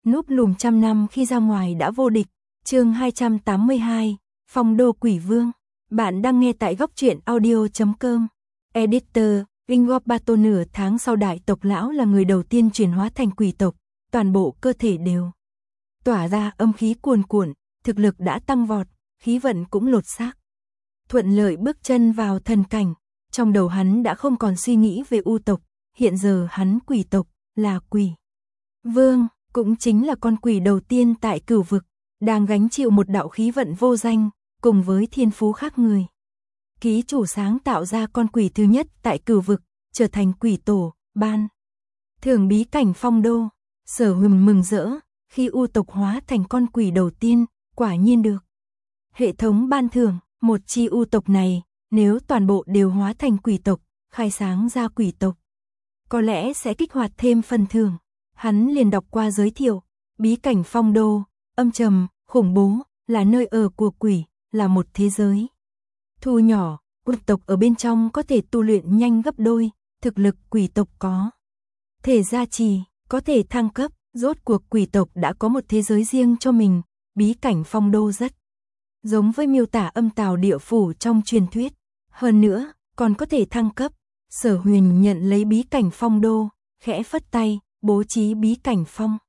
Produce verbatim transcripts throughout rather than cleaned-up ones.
núp lùm trăm năm khi ra ngoài đã vô địch. Chương hai trăm tám mươi hai, Phong đô quỷ vương. Bạn đang nghe tại góc truyện audio chấm com. Editor, Ingorbato. Nửa tháng sau, đại tộc lão là người đầu tiên chuyển hóa thành quỷ tộc, toàn bộ cơ thể đều tỏa ra âm khí cuồn cuộn, thực lực đã tăng vọt, khí vận cũng lột xác. Thuận lợi bước chân vào thần cảnh, trong đầu hắn đã không còn suy nghĩ về u tộc, hiện giờ hắn quỷ tộc, là quỷ vương, cũng chính là con quỷ đầu tiên tại cửu vực, đang gánh chịu một đạo khí vận vô danh, cùng với thiên phú khác người. Ký chủ sáng tạo ra con quỷ thứ nhất tại cửu vực, trở thành quỷ tổ, ban thưởng bí cảnh Phong đô. Sở Huyền mừng rỡ, khi u tộc hóa thành con quỷ đầu tiên, quả nhiên được hệ thống ban thưởng. Một chi u tộc này, nếu toàn bộ đều hóa thành quỷ tộc, khai sáng ra quỷ tộc, có lẽ sẽ kích hoạt thêm phần thưởng. Hắn liền đọc qua giới thiệu, bí cảnh Phong đô, âm trầm, khủng bố, là nơi ở của quỷ, là một thế giới thu nhỏ, quỷ tộc ở bên trong có thể tu luyện nhanh gấp đôi, thực lực quỷ tộc có thể gia trì, có thể thăng cấp, rốt cuộc quỷ tộc đã có một thế giới riêng cho mình. Bí cảnh Phong đô rất giống với miêu tả âm tào địa phủ trong truyền thuyết, hơn nữa còn có thể thăng cấp. Sở Huyền nhận lấy bí cảnh Phong đô, khẽ phất tay, bố trí bí cảnh Phong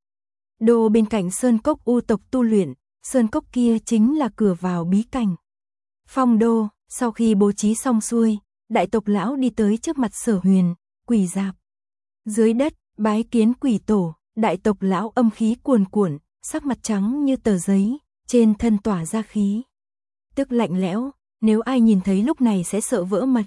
đô bên cạnh sơn cốc u tộc tu luyện. Sơn cốc kia chính là cửa vào bí cảnh Phong đô. Sau khi bố trí xong xuôi, đại tộc lão đi tới trước mặt Sở Huyền, quỳ dạp dưới đất, bái kiến quỷ tổ. Đại tộc lão âm khí cuồn cuộn, sắc mặt trắng như tờ giấy, trên thân tỏa ra khí tức lạnh lẽo, nếu ai nhìn thấy lúc này sẽ sợ vỡ mật.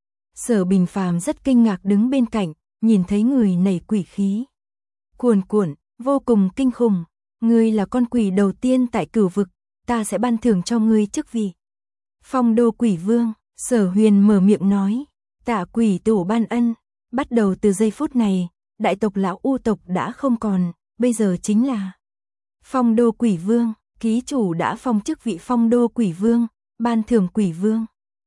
Sở Bình Phàm rất kinh ngạc đứng bên cạnh, nhìn thấy người nảy quỷ khí cuồn cuộn, vô cùng kinh khủng. Ngươi là con quỷ đầu tiên tại cửu vực, ta sẽ ban thưởng cho ngươi chức vị Phong đô quỷ vương. Sở Huyền mở miệng nói, tạ quỷ tổ ban ân. Bắt đầu từ giây phút này, đại tộc lão u tộc đã không còn, bây giờ chính là Phong đô quỷ vương. Ký chủ đã phong chức vị Phong đô quỷ vương, ban thưởng quỷ vương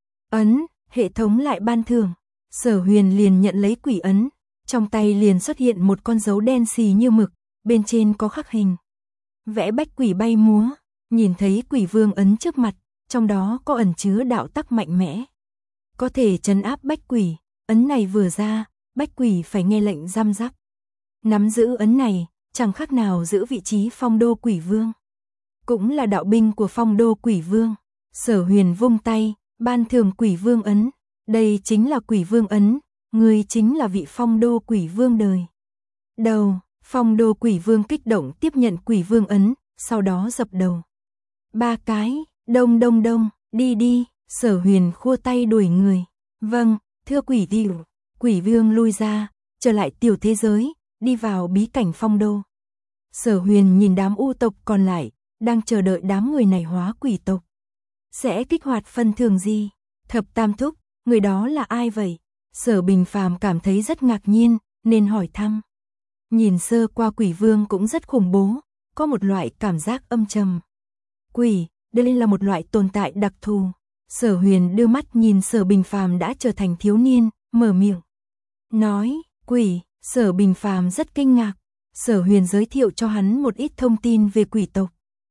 ấn. Hệ thống lại ban thưởng. Sở Huyền liền nhận lấy quỷ ấn, trong tay liền xuất hiện một con dấu đen xì như mực, bên trên có khắc hình vẽ bách quỷ bay múa. Nhìn thấy quỷ vương ấn trước mặt, trong đó có ẩn chứa đạo tắc mạnh mẽ, có thể trấn áp bách quỷ. Ấn này vừa ra, bách quỷ phải nghe lệnh giam giáp. Nắm giữ ấn này, chẳng khác nào giữ vị trí Phong đô quỷ vương, cũng là đạo binh của Phong đô quỷ vương. Sở Huyền vung tay, ban thưởng quỷ vương ấn. Đây chính là quỷ vương ấn, ngươi chính là vị Phong đô quỷ vương đời đầu. Phong đô quỷ vương kích động tiếp nhận quỷ vương ấn, sau đó dập đầu ba cái, đông đông đông, đi đi. Sở Huyền khua tay đuổi người. Vâng, thưa quỷ tiểu. Quỷ vương lui ra, trở lại tiểu thế giới, đi vào bí cảnh Phong đô. Sở Huyền nhìn đám u tộc còn lại, đang chờ đợi đám người này hóa quỷ tộc sẽ kích hoạt phần thưởng gì. Thập tam thúc, người đó là ai vậy? Sở Bình Phàm cảm thấy rất ngạc nhiên, nên hỏi thăm. Nhìn sơ qua quỷ vương cũng rất khủng bố, có một loại cảm giác âm trầm. Quỷ, đây là một loại tồn tại đặc thù. Sở Huyền đưa mắt nhìn Sở Bình Phàm đã trở thành thiếu niên, mở miệng nói, quỷ. Sở Bình Phàm rất kinh ngạc. Sở Huyền giới thiệu cho hắn một ít thông tin về quỷ tộc.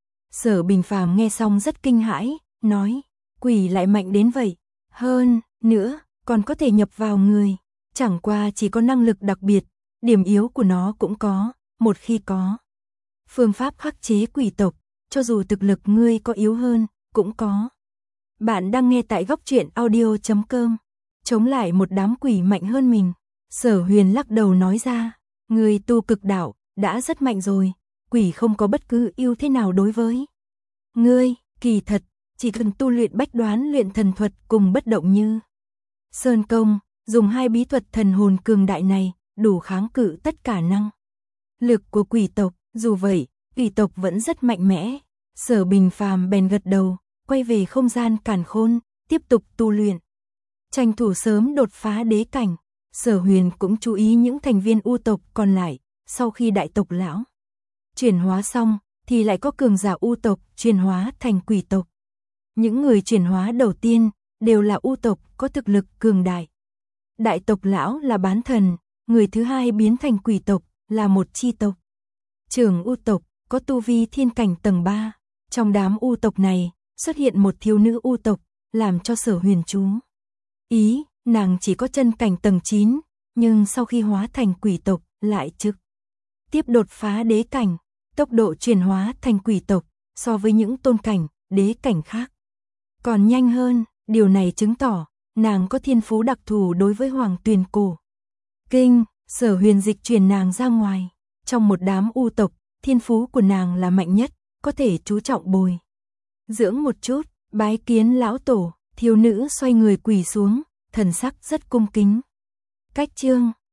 Sở Bình Phàm nghe xong rất kinh hãi, nói, quỷ lại mạnh đến vậy, hơn nữa còn có thể nhập vào người, chẳng qua chỉ có năng lực đặc biệt, điểm yếu của nó cũng có, một khi có phương pháp khắc chế quỷ tộc, cho dù thực lực ngươi có yếu hơn, cũng có. Bạn đang nghe tại góc truyện audio chấm com. Chống lại một đám quỷ mạnh hơn mình. Sở Huyền lắc đầu nói ra, ngươi tu cực đạo, đã rất mạnh rồi, quỷ không có bất cứ ưu thế nào đối với ngươi. Kỳ thật, chỉ cần tu luyện bách đoán luyện thần thuật cùng bất động như Sơn Công, dùng hai bí thuật thần hồn cường đại này, đủ kháng cự tất cả năng lực của quỷ tộc. Dù vậy, quỷ tộc vẫn rất mạnh mẽ. Sở Bình Phàm bèn gật đầu, quay về không gian càn khôn, tiếp tục tu luyện, tranh thủ sớm đột phá đế cảnh. Sở Huyền cũng chú ý những thành viên u tộc còn lại, sau khi đại tộc lão chuyển hóa xong, thì lại có cường giả u tộc chuyển hóa thành quỷ tộc. Những người chuyển hóa đầu tiên đều là u tộc có thực lực cường đại. Đại tộc lão là bán thần, người thứ hai biến thành quỷ tộc là một chi tộc trưởng U tộc, có tu vi thiên cảnh tầng ba. Trong đám U tộc này, xuất hiện một thiếu nữ U tộc, làm cho Sở Huyền chú ý, nàng chỉ có chân cảnh tầng chín, nhưng sau khi hóa thành quỷ tộc, lại trực tiếp đột phá đế cảnh, tốc độ chuyển hóa thành quỷ tộc, so với những tôn cảnh, đế cảnh khác còn nhanh hơn, điều này chứng tỏ, nàng có thiên phú đặc thù đối với Hoàng Tuyền Cổ Kinh. Sở Huyền dịch chuyển nàng ra ngoài, trong một đám U tộc, thiên phú của nàng là mạnh nhất, có thể chú trọng bồi dưỡng một chút, bái kiến lão tổ. Thiếu nữ xoay người quỳ xuống, thần sắc rất cung kính. Cách chương